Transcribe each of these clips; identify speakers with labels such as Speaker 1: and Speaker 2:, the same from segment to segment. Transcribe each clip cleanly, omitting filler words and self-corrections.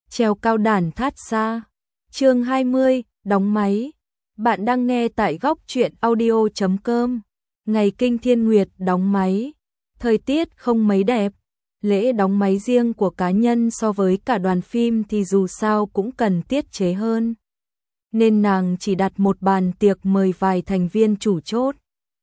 Speaker 1: treo cao đàn thát xa. Chương 20, đóng máy. Bạn đang nghe tại góc truyện audio.com. Ngày Kinh Thiên Nguyệt đóng máy. Thời tiết không mấy đẹp. Lễ đóng máy riêng của cá nhân so với cả đoàn phim thì dù sao cũng cần tiết chế hơn. Nên nàng chỉ đặt một bàn tiệc mời vài thành viên chủ chốt.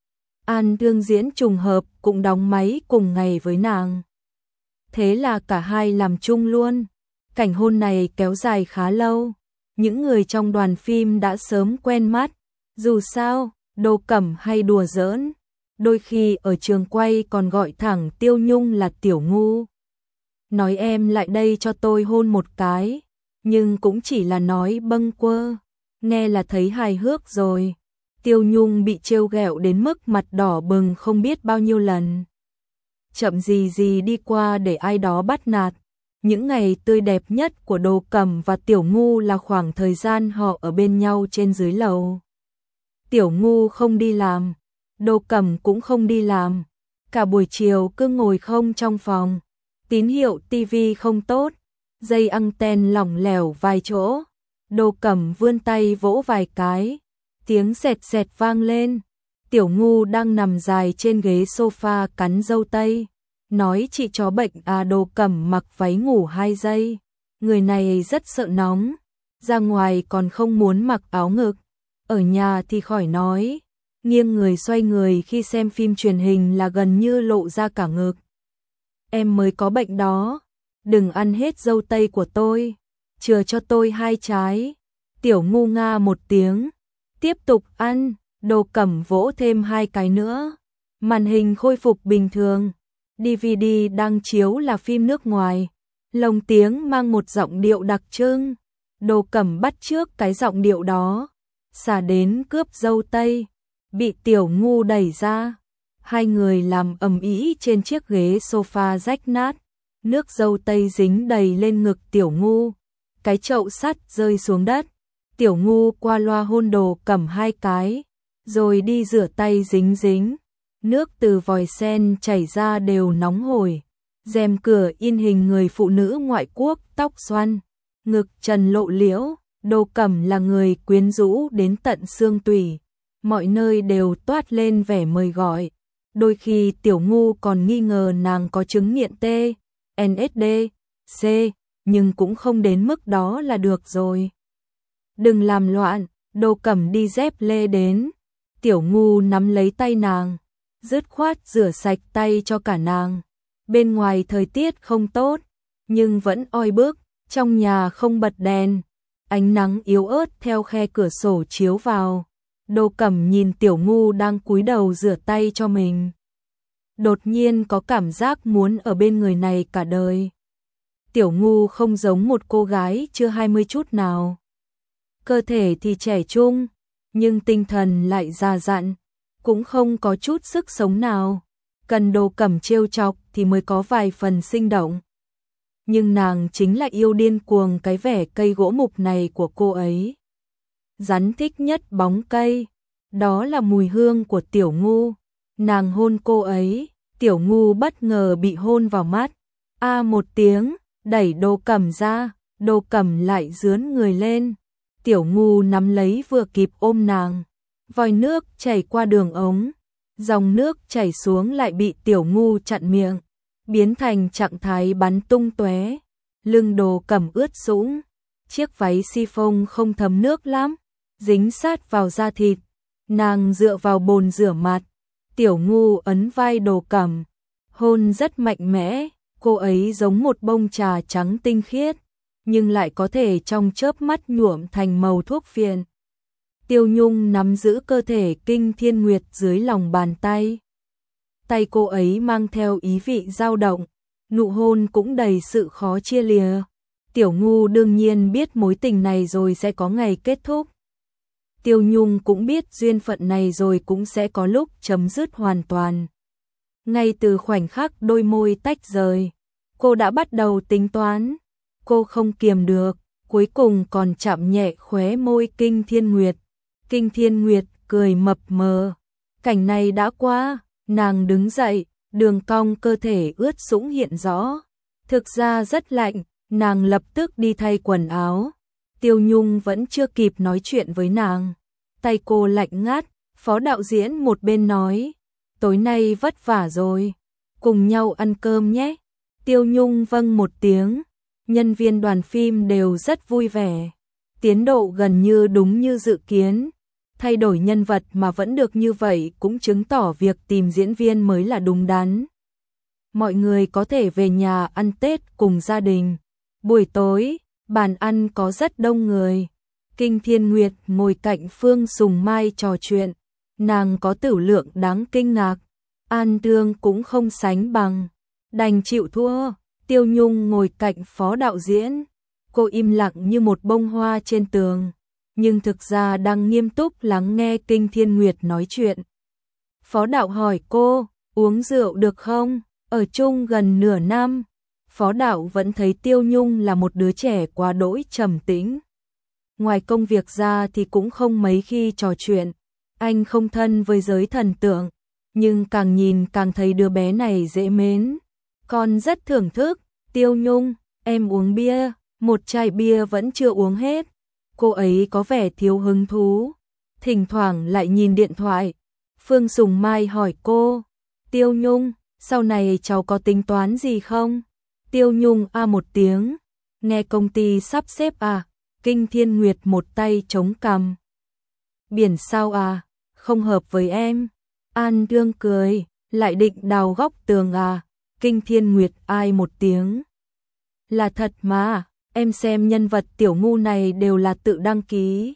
Speaker 1: An Thương Diễn trùng hợp cũng đóng máy cùng ngày với nàng. Thế là cả hai làm chung luôn. Cảnh hôn này kéo dài khá lâu. Những người trong đoàn phim đã sớm quen mắt. Dù sao, Đô Cẩm hay đùa giỡn. Đôi khi ở trường quay còn gọi thẳng Tiêu Nhung là tiểu ngu. Nói em lại đây cho tôi hôn một cái. Nhưng cũng chỉ là nói bâng quơ. Nghe là thấy hài hước rồi. Tiêu Nhung bị trêu ghẹo đến mức mặt đỏ bừng không biết bao nhiêu lần. Chậm gì gì đi qua để ai đó bắt nạt. Những ngày tươi đẹp nhất của Đô Cẩm và Tiểu Ngu là khoảng thời gian họ ở bên nhau trên dưới lầu. Tiểu Ngu không đi làm, Đô Cẩm cũng không đi làm. Cả buổi chiều cứ ngồi không trong phòng. Tín hiệu tivi không tốt, dây anten lỏng lẻo vài chỗ. Đô Cẩm vươn tay vỗ vài cái, tiếng sẹt sẹt vang lên. Tiểu Ngu đang nằm dài trên ghế sofa cắn dâu tây. Nói chị chó bệnh à. Đô Cẩm mặc váy ngủ 2 giây. Người này rất sợ nóng. Ra ngoài còn không muốn mặc áo ngực. Ở nhà thì khỏi nói. Nghiêng người xoay người khi xem phim truyền hình là gần như lộ ra cả ngực. Em mới có bệnh đó. Đừng ăn hết dâu tây của tôi. Chừa cho tôi 2 trái. Tiểu Ngu nga một tiếng. Tiếp tục ăn. Đô Cẩm vỗ thêm 2 cái nữa. Màn hình khôi phục bình thường. DVD đang chiếu là phim nước ngoài. Lồng tiếng mang một giọng điệu đặc trưng. Đô Cẩm bắt chước cái giọng điệu đó. Xả đến cướp dâu tây. Bị Tiểu Ngu đẩy ra. Hai người làm ầm ĩ trên chiếc ghế sofa rách nát. Nước dâu tây dính đầy lên ngực Tiểu Ngu. Cái chậu sắt rơi xuống đất. Tiểu Ngu qua loa hôn Đô Cẩm 2 cái. Rồi đi rửa tay dính dính. Nước từ vòi sen chảy ra đều nóng hổi. Rèm cửa in hình người phụ nữ ngoại quốc tóc xoăn. Ngực trần lộ liễu. Đô Cẩm là người quyến rũ đến tận xương tủy. Mọi nơi đều toát lên vẻ mời gọi. Đôi khi Tiểu Ngu còn nghi ngờ nàng có chứng nghiện T, LSD, C. Nhưng cũng không đến mức đó là được rồi. Đừng làm loạn. Đô Cẩm đi dép lê đến. Tiểu Ngu nắm lấy tay nàng. Dứt khoát rửa sạch tay cho cả nàng. Bên ngoài thời tiết không tốt, nhưng vẫn oi bức. Trong nhà không bật đèn. Ánh nắng yếu ớt theo khe cửa sổ chiếu vào. Đô Cẩm nhìn Tiểu Ngu đang cúi đầu rửa tay cho mình. Đột nhiên có cảm giác muốn ở bên người này cả đời. Tiểu Ngu không giống một cô gái chưa 20 chút nào. Cơ thể thì trẻ trung, nhưng tinh thần lại già dặn. Cũng không có chút sức sống nào. Cần Đô Cẩm trêu chọc thì mới có vài phần sinh động. Nhưng nàng chính là yêu điên cuồng cái vẻ cây gỗ mục này của cô ấy. Rắn thích nhất bóng cây. Đó là mùi hương của Tiểu Ngu. Nàng hôn cô ấy. Tiểu Ngu bất ngờ bị hôn vào mắt. A một tiếng, đẩy Đô Cẩm ra. Đô Cẩm lại dướn người lên. Tiểu Ngu nắm lấy vừa kịp ôm nàng. Vòi nước chảy qua đường ống. Dòng nước chảy xuống lại bị Tiểu Ngu chặn miệng. Biến thành trạng thái bắn tung tóe. Lưng Đô Cẩm ướt sũng. Chiếc váy chiffon không thấm nước lắm. Dính sát vào da thịt. Nàng dựa vào bồn rửa mặt. Tiểu Ngu ấn vai Đô Cẩm. Hôn rất mạnh mẽ. Cô ấy giống một bông trà trắng tinh khiết. Nhưng lại có thể trong chớp mắt nhuộm thành màu thuốc phiện. Tiêu Nhung nắm giữ cơ thể Kinh Thiên Nguyệt dưới lòng bàn tay. Tay cô ấy mang theo ý vị dao động. Nụ hôn cũng đầy sự khó chia lìa. Tiểu Ngu đương nhiên biết mối tình này rồi sẽ có ngày kết thúc. Tiêu Nhung cũng biết duyên phận này rồi cũng sẽ có lúc chấm dứt hoàn toàn. Ngay từ khoảnh khắc đôi môi tách rời, cô đã bắt đầu tính toán. Cô không kiềm được, cuối cùng còn chạm nhẹ khóe môi Kinh Thiên Nguyệt. Kinh Thiên Nguyệt cười mập mờ. Cảnh này đã qua, nàng đứng dậy, đường cong cơ thể ướt sũng hiện rõ. Thực ra rất lạnh, Nàng lập tức đi thay quần áo. Tiêu Nhung vẫn chưa kịp nói chuyện với nàng. Tay cô lạnh ngắt, phó đạo diễn một bên nói, tối nay vất vả rồi, cùng nhau ăn cơm nhé. Tiêu Nhung vâng một tiếng, nhân viên đoàn phim đều rất vui vẻ. Tiến độ gần như đúng như dự kiến, thay đổi nhân vật mà vẫn được như vậy cũng chứng tỏ việc tìm diễn viên mới là đúng đắn. Mọi người có thể về nhà ăn Tết cùng gia đình. Buổi tối, bàn ăn có rất đông người. Kinh Thiên Nguyệt ngồi cạnh Phương Sùng Mai trò chuyện, nàng có tửu lượng đáng kinh ngạc, An Tương cũng không sánh bằng, đành chịu thua. Tiêu Nhung ngồi cạnh phó đạo diễn, cô im lặng như một bông hoa trên tường, nhưng thực ra đang nghiêm túc lắng nghe Kinh Thiên Nguyệt nói chuyện. Phó đạo hỏi cô, uống rượu được không? Ở chung gần nửa năm, phó đạo vẫn thấy Tiêu Nhung là một đứa trẻ quá đỗi trầm tĩnh. Ngoài công việc ra thì cũng không mấy khi trò chuyện, anh không thân với giới thần tượng, nhưng càng nhìn càng thấy đứa bé này dễ mến. Con rất thưởng thức, Tiêu Nhung, em uống bia, một chai bia vẫn chưa uống hết. Cô ấy có vẻ thiếu hứng thú, thỉnh thoảng lại nhìn điện thoại. Phương Sùng Mai hỏi cô, Tiêu Nhung, sau này cháu có tính toán gì không? Tiêu Nhung một tiếng, nghe công ty sắp xếp à? Kinh Thiên Nguyệt một tay chống cằm. Biển sao à? Không hợp với em. An Tương cười, lại định đào góc tường à? Kinh Thiên Nguyệt ai một tiếng. Là thật mà, em xem nhân vật tiểu ngu này đều là tự đăng ký.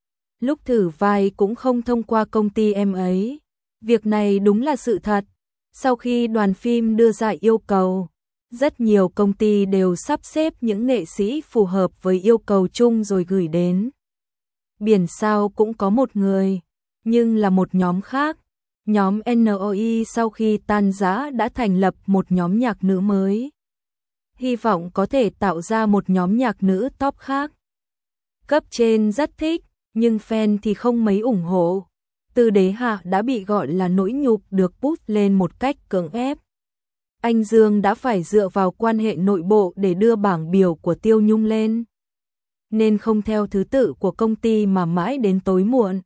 Speaker 1: Lúc thử vai cũng không thông qua công ty em ấy. Việc này đúng là sự thật. Sau khi đoàn phim đưa ra yêu cầu, rất nhiều công ty đều sắp xếp những nghệ sĩ phù hợp với yêu cầu chung rồi gửi đến. Biển sao cũng có một người, nhưng là một nhóm khác. Nhóm NOI sau khi tan rã đã thành lập một nhóm nhạc nữ mới. Hy vọng có thể tạo ra một nhóm nhạc nữ top khác. Cấp trên rất thích, nhưng fan thì không mấy ủng hộ. Từ Đế Hạ đã bị gọi là nỗi nhục được bút lên một cách cưỡng ép. Anh Dương đã phải dựa vào quan hệ nội bộ để đưa bảng biểu của Tiêu Nhung lên, nên không theo thứ tự của công ty mà mãi đến tối muộn.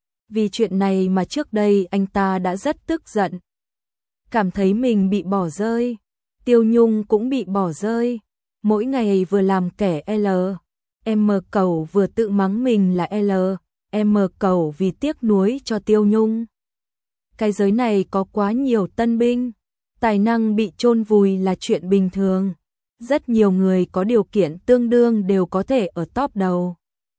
Speaker 1: Vì chuyện này mà trước đây anh ta đã rất tức giận, cảm thấy mình bị bỏ rơi. Tiêu Nhung cũng bị bỏ rơi, mỗi ngày vừa làm kẻ L, M cầu vừa tự mắng mình là L, M cầu vì tiếc nuối cho Tiêu Nhung. Cái giới này có quá nhiều tân binh, tài năng bị chôn vùi là chuyện bình thường. Rất nhiều người có điều kiện tương đương đều có thể ở top đầu.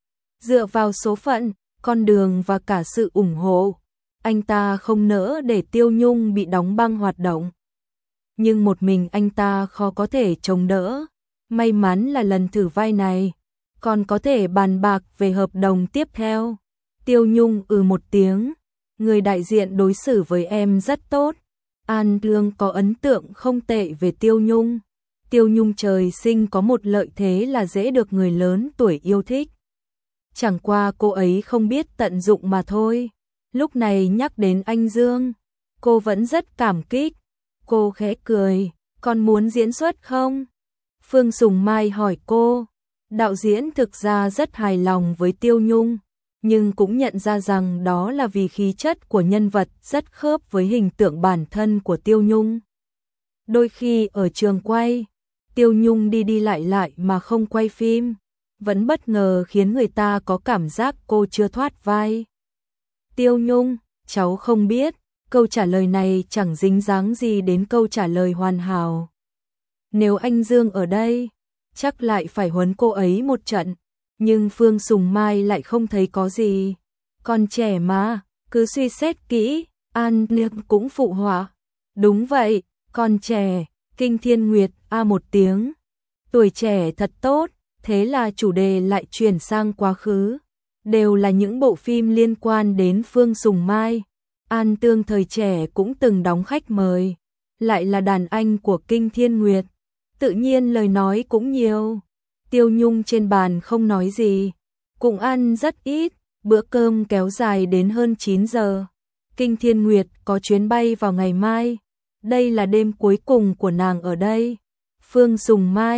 Speaker 1: Dựa vào số phận, con đường và cả sự ủng hộ, anh ta không nỡ để Tiêu Nhung bị đóng băng hoạt động. Nhưng một mình anh ta khó có thể chống đỡ. May mắn là lần thử vai này, còn có thể bàn bạc về hợp đồng tiếp theo. Tiêu Nhung một tiếng, người đại diện đối xử với em rất tốt. An Tương có ấn tượng không tệ về Tiêu Nhung. Tiêu Nhung trời sinh có một lợi thế là dễ được người lớn tuổi yêu thích. Chẳng qua cô ấy không biết tận dụng mà thôi. Lúc này nhắc đến anh Dương, cô vẫn rất cảm kích. Cô khẽ cười, còn muốn diễn xuất không? Phương Sùng Mai hỏi cô. Đạo diễn thực ra rất hài lòng với Tiêu Nhung, nhưng cũng nhận ra rằng đó là vì khí chất của nhân vật rất khớp với hình tượng bản thân của Tiêu Nhung. Đôi khi ở trường quay, Tiêu Nhung đi đi lại lại mà không quay phim, vẫn bất ngờ khiến người ta có cảm giác cô chưa thoát vai. Tiêu Nhung, cháu không biết, câu trả lời này chẳng dính dáng gì đến câu trả lời hoàn hảo. Nếu anh Dương ở đây, chắc lại phải huấn cô ấy một trận, nhưng Phương Sùng Mai lại không thấy có gì. Còn trẻ mà, cứ suy xét kỹ. An Niệm cũng phụ họa. Đúng vậy, còn trẻ. Kinh Thiên Nguyệt một tiếng. Tuổi trẻ thật tốt. Thế là chủ đề lại chuyển sang quá khứ. Đều là những bộ phim liên quan đến Phương Sùng Mai. An Tương thời trẻ cũng từng đóng khách mời, lại là đàn anh của Kinh Thiên Nguyệt, tự nhiên lời nói cũng nhiều. Tiêu Nhung trên bàn không nói gì, cũng ăn rất ít, bữa cơm kéo dài đến hơn 9 giờ. Kinh Thiên Nguyệt có chuyến bay vào ngày mai, đây là đêm cuối cùng của nàng ở đây. Phương Sùng Mai,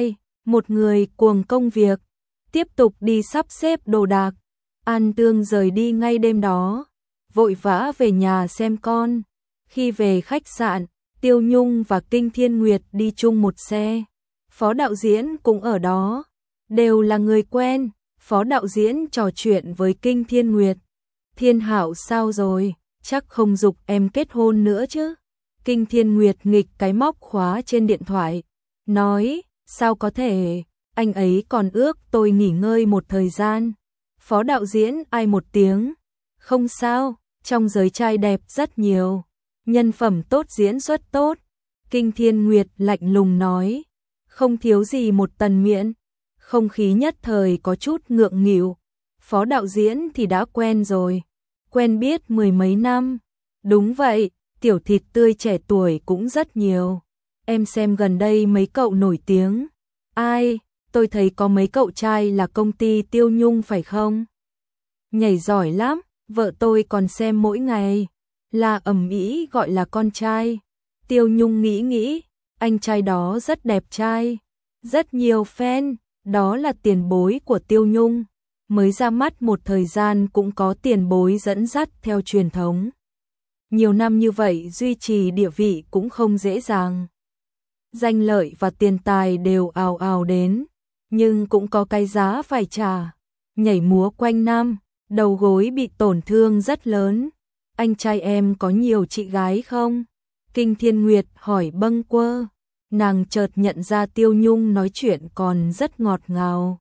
Speaker 1: một người cuồng công việc, tiếp tục đi sắp xếp đồ đạc. An Tương rời đi ngay đêm đó, vội vã về nhà xem con. Khi về khách sạn, Tiêu Nhung và Kinh Thiên Nguyệt đi chung một xe. Phó đạo diễn cũng ở đó, đều là người quen. Phó đạo diễn trò chuyện với Kinh Thiên Nguyệt. Thiên Hạo sao rồi, chắc không giục em kết hôn nữa chứ? Kinh Thiên Nguyệt nghịch cái móc khóa trên điện thoại, nói, sao có thể, anh ấy còn ước tôi nghỉ ngơi một thời gian. Phó đạo diễn ai một tiếng, không sao, trong giới trai đẹp rất nhiều, nhân phẩm tốt diễn xuất tốt. Kinh Thiên Nguyệt lạnh lùng nói, không thiếu gì một tần miện. Không khí nhất thời có chút ngượng nghịu. Phó đạo diễn thì đã quen rồi, quen biết mười mấy năm. Đúng vậy, tiểu thịt tươi trẻ tuổi cũng rất nhiều. Em xem gần đây mấy cậu nổi tiếng. Ai, tôi thấy có mấy cậu trai là công ty Tiêu Nhung phải không? Nhảy giỏi lắm, vợ tôi còn xem mỗi ngày. Là ầm ĩ gọi là con trai. Tiêu Nhung nghĩ, anh trai đó rất đẹp trai, rất nhiều fan. Đó là tiền bối của Tiêu Nhung, mới ra mắt một thời gian cũng có tiền bối dẫn dắt theo truyền thống. Nhiều năm như vậy duy trì địa vị cũng không dễ dàng. Danh lợi và tiền tài đều ào ào đến, nhưng cũng có cái giá phải trả. Nhảy múa quanh năm, đầu gối bị tổn thương rất lớn. Anh trai em có nhiều chị gái không? Kinh Thiên Nguyệt hỏi bâng quơ. Nàng chợt nhận ra Tiêu Nhung nói chuyện còn rất ngọt ngào.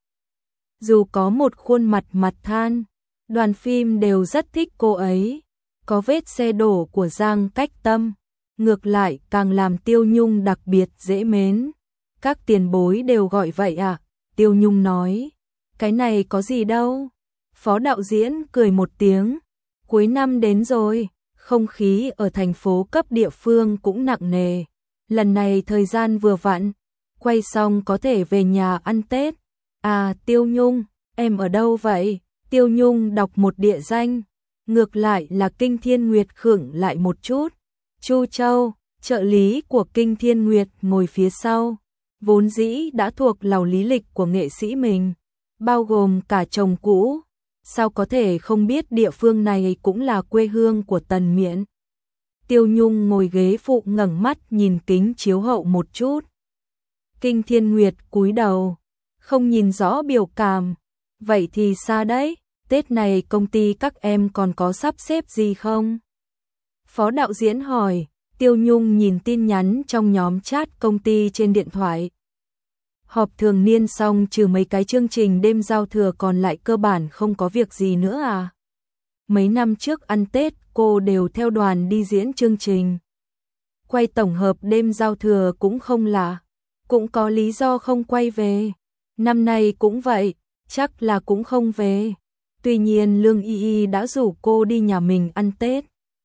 Speaker 1: Dù có một khuôn mặt mặt than, đoàn phim đều rất thích cô ấy. Có vết xe đổ của Giang Cách Tâm, ngược lại càng làm Tiêu Nhung đặc biệt dễ mến. Các tiền bối đều gọi vậy à? Tiêu Nhung nói, cái này có gì đâu. Phó đạo diễn cười một tiếng, cuối năm đến rồi, không khí ở thành phố cấp địa phương cũng nặng nề. Lần này thời gian vừa vặn, quay xong có thể về nhà ăn Tết. À Tiêu Nhung, em ở đâu vậy? Tiêu Nhung đọc một địa danh, ngược lại là Kinh Thiên Nguyệt khựng lại một chút. Chu Châu, trợ lý của Kinh Thiên Nguyệt ngồi phía sau, vốn dĩ đã thuộc lầu lý lịch của nghệ sĩ mình, bao gồm cả chồng cũ. Sao có thể không biết địa phương này cũng là quê hương của Tần Miện? Tiêu Nhung ngồi ghế phụ ngẩng mắt nhìn kính chiếu hậu một chút. Kinh Thiên Nguyệt cúi đầu, không nhìn rõ biểu cảm. Vậy thì sao đấy? Tết này công ty các em còn có sắp xếp gì không? Phó đạo diễn hỏi. Tiêu Nhung nhìn tin nhắn trong nhóm chat công ty trên điện thoại. Họp thường niên xong trừ mấy cái chương trình đêm giao thừa còn lại cơ bản không có việc gì nữa à? Mấy năm trước ăn Tết cô đều theo đoàn đi diễn chương trình. Quay tổng hợp đêm giao thừa cũng không lạ, cũng có lý do không quay về. Năm nay cũng vậy, chắc là cũng không về. Tuy nhiên Lương Y Y đã rủ cô đi nhà mình ăn Tết.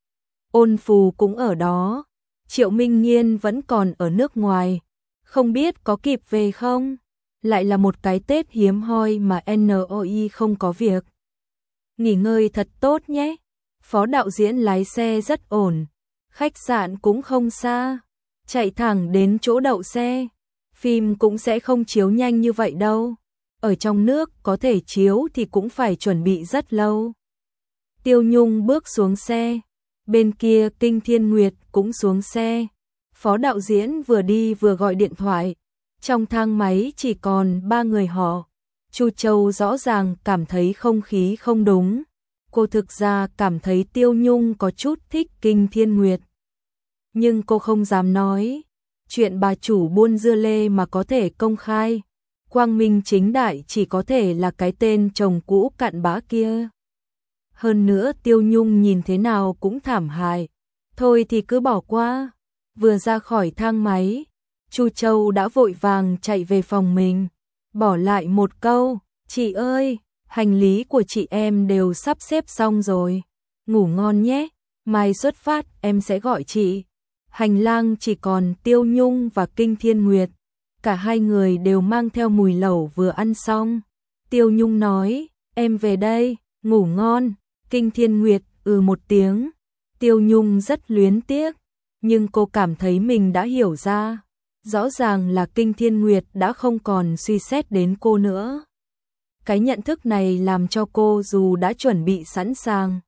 Speaker 1: Ôn Phù cũng ở đó, Triệu Minh Nghiên vẫn còn ở nước ngoài, không biết có kịp về không? Lại là một cái Tết hiếm hoi mà NOI không có việc. Nghỉ ngơi thật tốt nhé. Phó đạo diễn lái xe rất ổn, khách sạn cũng không xa, chạy thẳng đến chỗ đậu xe. Phim cũng sẽ không chiếu nhanh như vậy đâu. Ở trong nước có thể chiếu thì cũng phải chuẩn bị rất lâu. Tiêu Nhung bước xuống xe, bên kia Kinh Thiên Nguyệt cũng xuống xe. Phó đạo diễn vừa đi vừa gọi điện thoại. Trong thang máy chỉ còn 3 người họ. Chu Châu rõ ràng cảm thấy không khí không đúng. Cô thực ra cảm thấy Tiêu Nhung có chút thích Kinh Thiên Nguyệt. Nhưng cô không dám nói. Chuyện bà chủ buôn dưa lê mà có thể công khai, quang minh chính đại chỉ có thể là cái tên chồng cũ cặn bã kia. Hơn nữa Tiêu Nhung nhìn thế nào cũng thảm hại. Thôi thì cứ bỏ qua. Vừa ra khỏi thang máy, Chu Châu đã vội vàng chạy về phòng mình, bỏ lại một câu, chị ơi, hành lý của chị em đều sắp xếp xong rồi. Ngủ ngon nhé, mai xuất phát em sẽ gọi chị. Hành lang chỉ còn Tiêu Nhung và Kinh Thiên Nguyệt. Cả hai người đều mang theo mùi lẩu vừa ăn xong. Tiêu Nhung nói, em về đây, ngủ ngon. Kinh Thiên Nguyệt một tiếng. Tiêu Nhung rất luyến tiếc, nhưng cô cảm thấy mình đã hiểu ra. Rõ ràng là Kinh Thiên Nguyệt đã không còn suy xét đến cô nữa. Cái nhận thức này làm cho cô dù đã chuẩn bị sẵn sàng,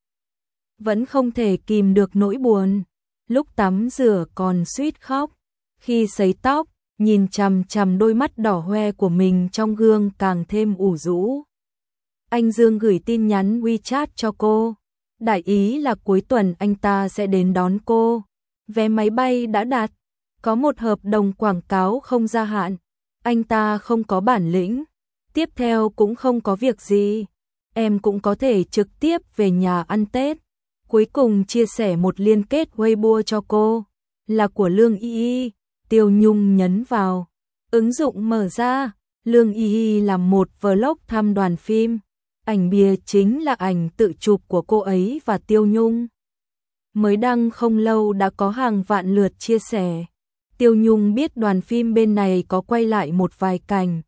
Speaker 1: vẫn không thể kìm được nỗi buồn. Lúc tắm rửa còn suýt khóc, khi sấy tóc, nhìn chằm chằm đôi mắt đỏ hoe của mình trong gương càng thêm ủ rũ. Anh Dương gửi tin nhắn WeChat cho cô, đại ý là cuối tuần anh ta sẽ đến đón cô. Vé máy bay đã đặt, có một hợp đồng quảng cáo không gia hạn, anh ta không có bản lĩnh, tiếp theo cũng không có việc gì, em cũng có thể trực tiếp về nhà ăn Tết. Cuối cùng chia sẻ một liên kết Weibo cho cô, là của Lương Y Y. Tiêu Nhung nhấn vào, ứng dụng mở ra, Lương Y Y làm một vlog thăm đoàn phim, ảnh bìa chính là ảnh tự chụp của cô ấy và Tiêu Nhung. Mới đăng không lâu đã có hàng vạn lượt chia sẻ. Tiêu Nhung biết đoàn phim bên này có quay lại một vài cảnh,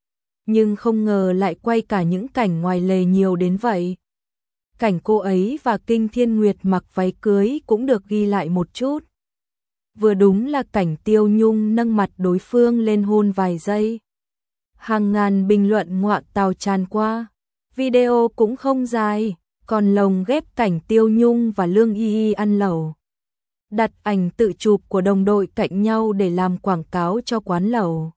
Speaker 1: nhưng không ngờ lại quay cả những cảnh ngoài lề nhiều đến vậy. Cảnh cô ấy và Kinh Thiên Nguyệt mặc váy cưới cũng được ghi lại một chút. Vừa đúng là cảnh Tiêu Nhung nâng mặt đối phương lên hôn vài giây. Hàng ngàn bình luận ngoạ tào tràn qua. Video cũng không dài, còn lồng ghép cảnh Tiêu Nhung và Lương Y Y ăn lẩu. Đặt ảnh tự chụp của đồng đội cạnh nhau để làm quảng cáo cho quán lẩu,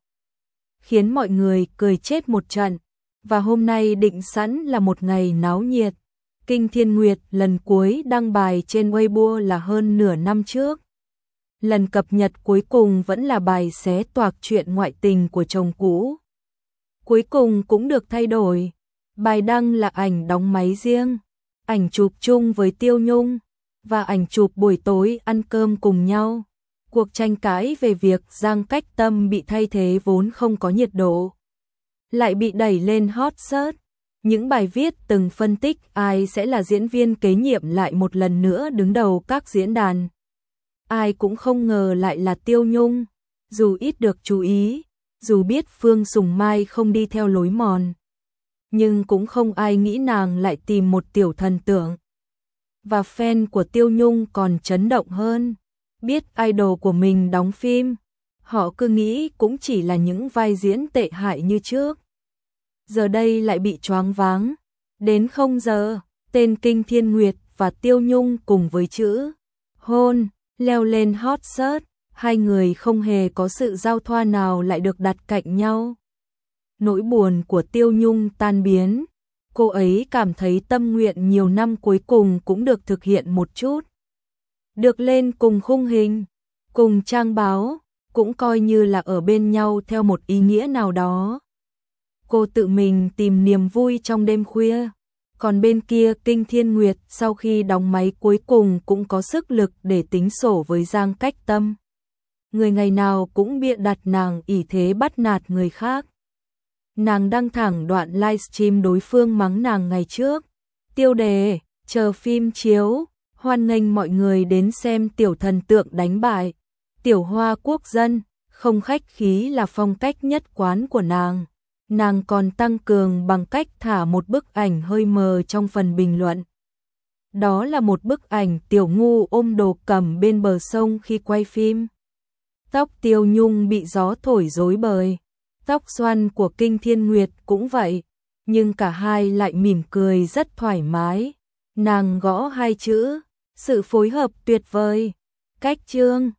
Speaker 1: khiến mọi người cười chết một trận. Và hôm nay định sẵn là một ngày náo nhiệt. Kinh Thiên Nguyệt lần cuối đăng bài trên Weibo là hơn nửa năm trước. Lần cập nhật cuối cùng vẫn là bài xé toạc chuyện ngoại tình của chồng cũ. Cuối cùng cũng được thay đổi. Bài đăng là ảnh đóng máy riêng, ảnh chụp chung với Tiêu Nhung, và ảnh chụp buổi tối ăn cơm cùng nhau. Cuộc tranh cãi về việc Giang Cách Tâm bị thay thế vốn không có nhiệt độ, lại bị đẩy lên hot search. Những bài viết từng phân tích ai sẽ là diễn viên kế nhiệm lại một lần nữa đứng đầu các diễn đàn. Ai cũng không ngờ lại là Tiêu Nhung, dù ít được chú ý, dù biết Phương Sùng Mai không đi theo lối mòn, nhưng cũng không ai nghĩ nàng lại tìm một tiểu thần tượng. Và fan của Tiêu Nhung còn chấn động hơn, biết idol của mình đóng phim, họ cứ nghĩ cũng chỉ là những vai diễn tệ hại như trước. Giờ đây lại bị choáng váng. Đến 0 giờ, tên Kinh Thiên Nguyệt và Tiêu Nhung cùng với chữ hôn leo lên hot search. Hai người không hề có sự giao thoa nào lại được đặt cạnh nhau. Nỗi buồn của Tiêu Nhung tan biến. Cô ấy cảm thấy tâm nguyện nhiều năm cuối cùng cũng được thực hiện một chút. Được lên cùng khung hình, cùng trang báo, cũng coi như là ở bên nhau theo một ý nghĩa nào đó. Cô tự mình tìm niềm vui trong đêm khuya. Còn bên kia Kinh Thiên Nguyệt sau khi đóng máy cuối cùng cũng có sức lực để tính sổ với Giang Cách Tâm. Người ngày nào cũng bịa đặt nàng ỷ thế bắt nạt người khác. Nàng đăng thẳng đoạn livestream đối phương mắng nàng ngày trước. Tiêu đề, chờ phim chiếu, hoan nghênh mọi người đến xem tiểu thần tượng đánh bại Tiểu Hoa Quốc dân, không khách khí là phong cách nhất quán của nàng. Nàng còn tăng cường bằng cách thả một bức ảnh hơi mờ trong phần bình luận. Đó là một bức ảnh Tiểu Ngu ôm đồ cầm bên bờ sông khi quay phim. Tóc Tiêu Nhung bị gió thổi rối bời. Tóc xoăn của Kinh Thiên Nguyệt cũng vậy, nhưng cả hai lại mỉm cười rất thoải mái. Nàng gõ hai chữ, sự phối hợp tuyệt vời. Cách chương